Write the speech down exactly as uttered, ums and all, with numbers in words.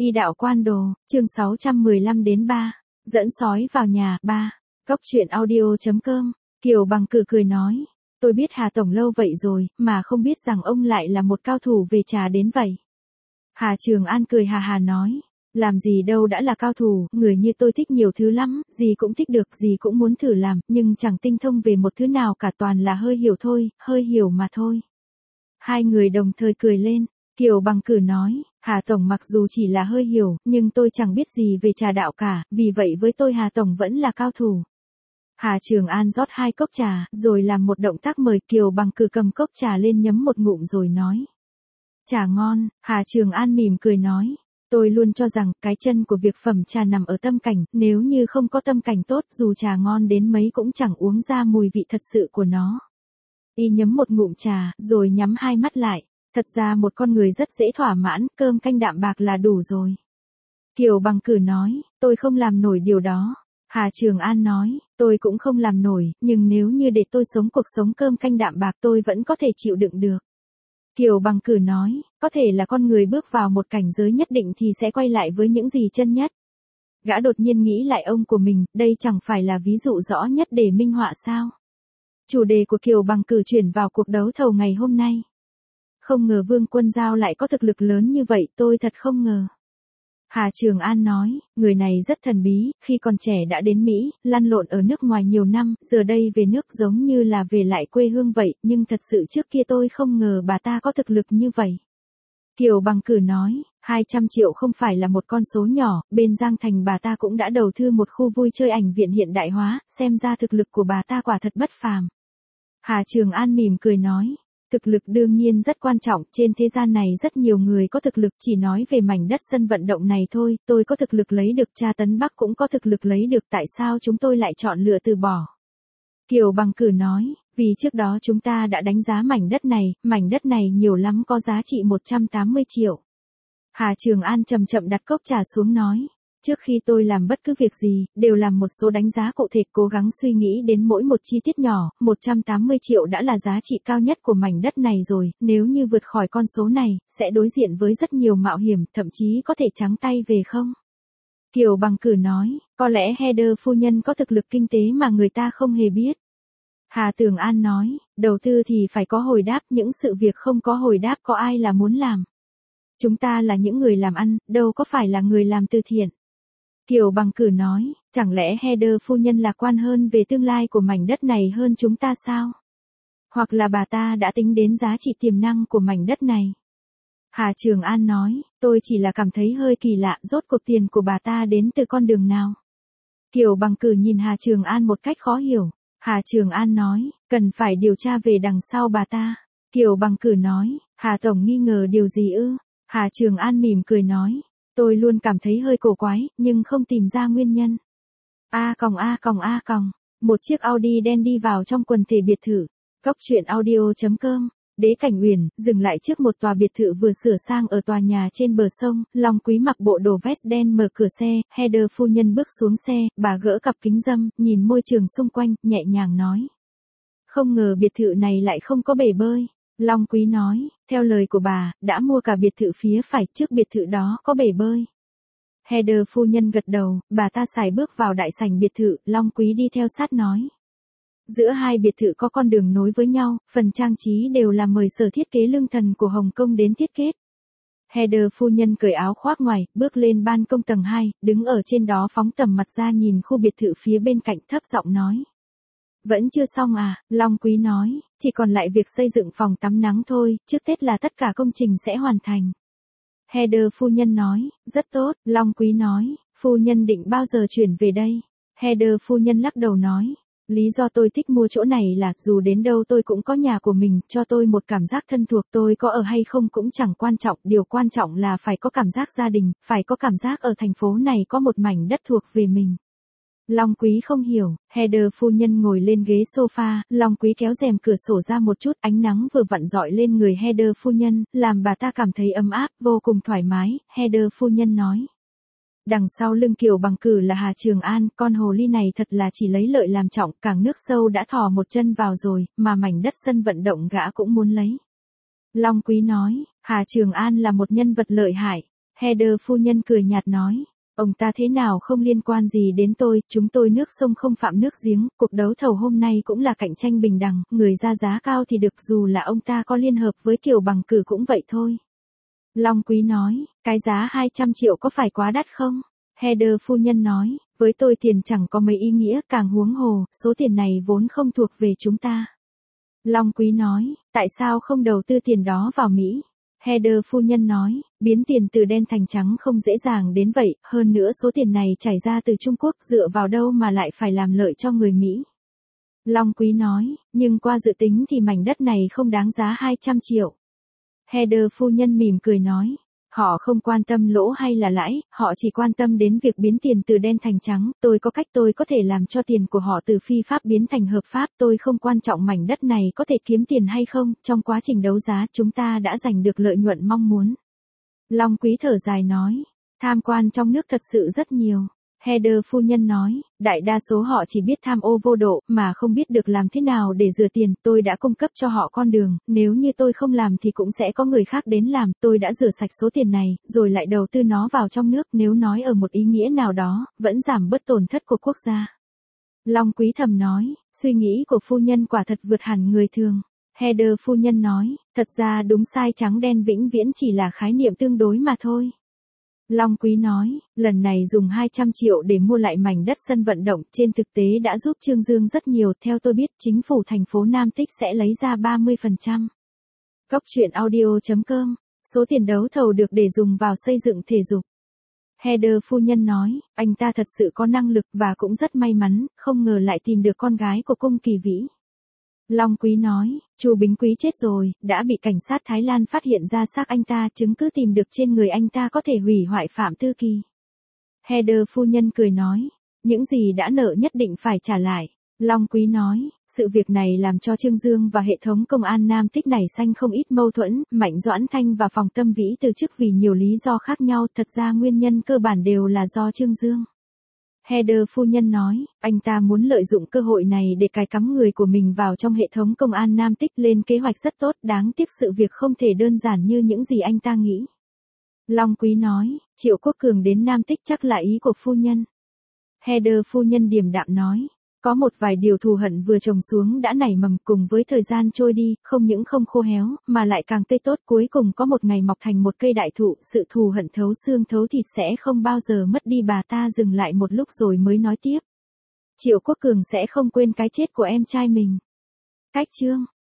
Y đạo quan đồ, chương sáu trăm mười lăm đến ba. Dẫn sói vào nhà, ba. Cốc truyện audio chấm com. Kiều Bằng Cử cười nói, tôi biết Hà Tổng lâu vậy rồi, mà không biết rằng ông lại là một cao thủ về trà đến vậy. Hà Trường An cười hà hà nói, làm gì đâu đã là cao thủ, người như tôi thích nhiều thứ lắm, gì cũng thích được, gì cũng muốn thử làm, nhưng chẳng tinh thông về một thứ nào cả, toàn là hơi hiểu thôi, hơi hiểu mà thôi. Hai người đồng thời cười lên. Kiều Bằng Cử nói, Hà Tổng mặc dù chỉ là hơi hiểu, nhưng tôi chẳng biết gì về trà đạo cả, vì vậy với tôi Hà Tổng vẫn là cao thủ. Hà Trường An rót hai cốc trà, rồi làm một động tác mời. Kiều Bằng Cử cầm cốc trà lên nhấm một ngụm rồi nói. Trà ngon. Hà Trường An mỉm cười nói, tôi luôn cho rằng cái chân của việc phẩm trà nằm ở tâm cảnh, nếu như không có tâm cảnh tốt dù trà ngon đến mấy cũng chẳng uống ra mùi vị thật sự của nó. Y nhấm một ngụm trà, rồi nhắm hai mắt lại. Thật ra một con người rất dễ thỏa mãn, cơm canh đạm bạc là đủ rồi. Kiều Bằng Cử nói, tôi không làm nổi điều đó. Hà Trường An nói, tôi cũng không làm nổi, nhưng nếu như để tôi sống cuộc sống cơm canh đạm bạc tôi vẫn có thể chịu đựng được. Kiều Bằng Cử nói, có thể là con người bước vào một cảnh giới nhất định thì sẽ quay lại với những gì chân nhất. Gã đột nhiên nghĩ lại ông của mình, đây chẳng phải là ví dụ rõ nhất để minh họa sao? Chủ đề của Kiều Bằng Cử chuyển vào cuộc đấu thầu ngày hôm nay. Không ngờ Vương Quân Giao lại có thực lực lớn như vậy, tôi thật không ngờ. Hà Trường An nói, người này rất thần bí, khi còn trẻ đã đến Mỹ, lăn lộn ở nước ngoài nhiều năm, giờ đây về nước giống như là về lại quê hương vậy, nhưng thật sự trước kia tôi không ngờ bà ta có thực lực như vậy. Kiều Bằng Cử nói, hai trăm triệu không phải là một con số nhỏ, bên Giang Thành bà ta cũng đã đầu tư một khu vui chơi ảnh viện hiện đại hóa, xem ra thực lực của bà ta quả thật bất phàm. Hà Trường An mỉm cười nói. Thực lực đương nhiên rất quan trọng, trên thế gian này rất nhiều người có thực lực, chỉ nói về mảnh đất sân vận động này thôi, tôi có thực lực lấy được, cha Tấn Bắc cũng có thực lực lấy được, tại sao chúng tôi lại chọn lựa từ bỏ? Kiều Bằng Cử nói, vì trước đó chúng ta đã đánh giá mảnh đất này, mảnh đất này nhiều lắm có giá trị một trăm tám mươi triệu. Hà Trường An chậm chậm đặt cốc trà xuống nói. Trước khi tôi làm bất cứ việc gì, đều làm một số đánh giá cụ thể, cố gắng suy nghĩ đến mỗi một chi tiết nhỏ, một trăm tám mươi triệu đã là giá trị cao nhất của mảnh đất này rồi, nếu như vượt khỏi con số này, sẽ đối diện với rất nhiều mạo hiểm, thậm chí có thể trắng tay về không? Kiều Bằng Cử nói, có lẽ Heather phu nhân có thực lực kinh tế mà người ta không hề biết. Hà Tường An nói, đầu tư thì phải có hồi đáp, những sự việc không có hồi đáp có ai là muốn làm. Chúng ta là những người làm ăn, đâu có phải là người làm từ thiện. Kiều Bằng Cử nói, chẳng lẽ Heather phu nhân lạc quan hơn về tương lai của mảnh đất này hơn chúng ta sao? Hoặc là bà ta đã tính đến giá trị tiềm năng của mảnh đất này? Hà Trường An nói, tôi chỉ là cảm thấy hơi kỳ lạ, rốt cuộc tiền của bà ta đến từ con đường nào? Kiều Bằng Cử nhìn Hà Trường An một cách khó hiểu. Hà Trường An nói, cần phải điều tra về đằng sau bà ta. Kiều Bằng Cử nói, Hà Tổng nghi ngờ điều gì ư? Hà Trường An mỉm cười nói. Tôi luôn cảm thấy hơi cổ quái, nhưng không tìm ra nguyên nhân. A còng A còng A còng. Một chiếc Audi đen đi vào trong quần thể biệt thự. Cốc truyện audio chấm com. Đế Cảnh Uyển dừng lại trước một tòa biệt thự vừa sửa sang ở tòa nhà trên bờ sông. Long Quý mặc bộ đồ vest đen mở cửa xe. Heather phu nhân bước xuống xe, bà gỡ cặp kính râm, nhìn môi trường xung quanh, nhẹ nhàng nói. Không ngờ biệt thự này lại không có bể bơi. Long Quý nói, theo lời của bà, đã mua cả biệt thự phía phải, trước biệt thự đó có bể bơi. Heather phu nhân gật đầu, bà ta sải bước vào đại sảnh biệt thự, Long Quý đi theo sát nói. Giữa hai biệt thự có con đường nối với nhau, phần trang trí đều là mời sở thiết kế lương thần của Hồng Kông đến thiết kế. Heather phu nhân cởi áo khoác ngoài, bước lên ban công tầng hai, đứng ở trên đó phóng tầm mặt ra nhìn khu biệt thự phía bên cạnh, thấp giọng nói. Vẫn chưa xong à, Long Quý nói, chỉ còn lại việc xây dựng phòng tắm nắng thôi, trước Tết là tất cả công trình sẽ hoàn thành. Heather phu nhân nói, rất tốt, Long Quý nói, phu nhân định bao giờ chuyển về đây? Heather phu nhân lắc đầu nói, lý do tôi thích mua chỗ này là dù đến đâu tôi cũng có nhà của mình, cho tôi một cảm giác thân thuộc, tôi có ở hay không cũng chẳng quan trọng, điều quan trọng là phải có cảm giác gia đình, phải có cảm giác ở thành phố này có một mảnh đất thuộc về mình. Long Quý không hiểu, Heather phu nhân ngồi lên ghế sofa, Long Quý kéo rèm cửa sổ ra một chút, ánh nắng vừa vặn rọi lên người Heather phu nhân, làm bà ta cảm thấy ấm áp, vô cùng thoải mái. Heather phu nhân nói. Đằng sau lưng Kiều Bằng Cử là Hà Trường An, con hồ ly này thật là chỉ lấy lợi làm trọng, cảng nước sâu đã thò một chân vào rồi, mà mảnh đất sân vận động gã cũng muốn lấy. Long Quý nói, Hà Trường An là một nhân vật lợi hại. Heather phu nhân cười nhạt nói, ông ta thế nào không liên quan gì đến tôi, chúng tôi nước sông không phạm nước giếng, cuộc đấu thầu hôm nay cũng là cạnh tranh bình đẳng, người ra giá cao thì được, dù là ông ta có liên hợp với Kiều Bằng Cử cũng vậy thôi. Long Quý nói, cái giá hai trăm triệu có phải quá đắt không? Heather phu nhân nói, với tôi tiền chẳng có mấy ý nghĩa, càng huống hồ, số tiền này vốn không thuộc về chúng ta. Long Quý nói, tại sao không đầu tư tiền đó vào Mỹ? Heather phu nhân nói, biến tiền từ đen thành trắng không dễ dàng đến vậy, hơn nữa số tiền này chảy ra từ Trung Quốc, dựa vào đâu mà lại phải làm lợi cho người Mỹ. Long Quý nói, nhưng qua dự tính thì mảnh đất này không đáng giá hai trăm triệu. Heather phu nhân mỉm cười nói, họ không quan tâm lỗ hay là lãi, họ chỉ quan tâm đến việc biến tiền từ đen thành trắng, tôi có cách tôi có thể làm cho tiền của họ từ phi pháp biến thành hợp pháp, tôi không quan trọng mảnh đất này có thể kiếm tiền hay không, trong quá trình đấu giá chúng ta đã giành được lợi nhuận mong muốn. Long Quý thở dài nói, tham quan trong nước thật sự rất nhiều. Heather phu nhân nói, đại đa số họ chỉ biết tham ô vô độ, mà không biết được làm thế nào để rửa tiền, tôi đã cung cấp cho họ con đường, nếu như tôi không làm thì cũng sẽ có người khác đến làm, tôi đã rửa sạch số tiền này, rồi lại đầu tư nó vào trong nước, nếu nói ở một ý nghĩa nào đó, vẫn giảm bớt tổn thất của quốc gia. Long Quý thầm nói, suy nghĩ của phu nhân quả thật vượt hẳn người thường. Heather phu nhân nói, thật ra đúng sai trắng đen vĩnh viễn chỉ là khái niệm tương đối mà thôi. Long Quý nói, lần này dùng hai trăm triệu để mua lại mảnh đất sân vận động, trên thực tế đã giúp Trương Dương rất nhiều, theo tôi biết chính phủ thành phố Nam Tích sẽ lấy ra ba mươi phần trăm. Cốc truyện audio chấm com, số tiền đấu thầu được để dùng vào xây dựng thể dục. Heather phu nhân nói, anh ta thật sự có năng lực và cũng rất may mắn, không ngờ lại tìm được con gái của Cung Kỳ Vĩ. Long Quý nói, Chu Bính Quý chết rồi, đã bị cảnh sát Thái Lan phát hiện ra xác anh ta, chứng cứ tìm được trên người anh ta có thể hủy hoại Phạm Tư Kỳ. Heather phu nhân cười nói, những gì đã nợ nhất định phải trả lại. Long Quý nói, sự việc này làm cho Trương Dương và hệ thống công an Nam Tích nảy sinh không ít mâu thuẫn, Mạnh Doãn Thanh và Phòng Tâm Vĩ từ chức vì nhiều lý do khác nhau, thật ra nguyên nhân cơ bản đều là do Trương Dương. Heather phu nhân nói, anh ta muốn lợi dụng cơ hội này để cài cắm người của mình vào trong hệ thống công an Nam Tích, lên kế hoạch rất tốt, đáng tiếc sự việc không thể đơn giản như những gì anh ta nghĩ. Long Quý nói, Triệu Quốc Cường đến Nam Tích chắc là ý của phu nhân. Heather phu nhân điềm đạm nói, có một vài điều thù hận vừa trồng xuống đã nảy mầm, cùng với thời gian trôi đi, không những không khô héo, mà lại càng tươi tốt, cuối cùng có một ngày mọc thành một cây đại thụ, sự thù hận thấu xương thấu thịt sẽ không bao giờ mất đi. Bà ta dừng lại một lúc rồi mới nói tiếp. Triệu Quốc Cường sẽ không quên cái chết của em trai mình. Cách chương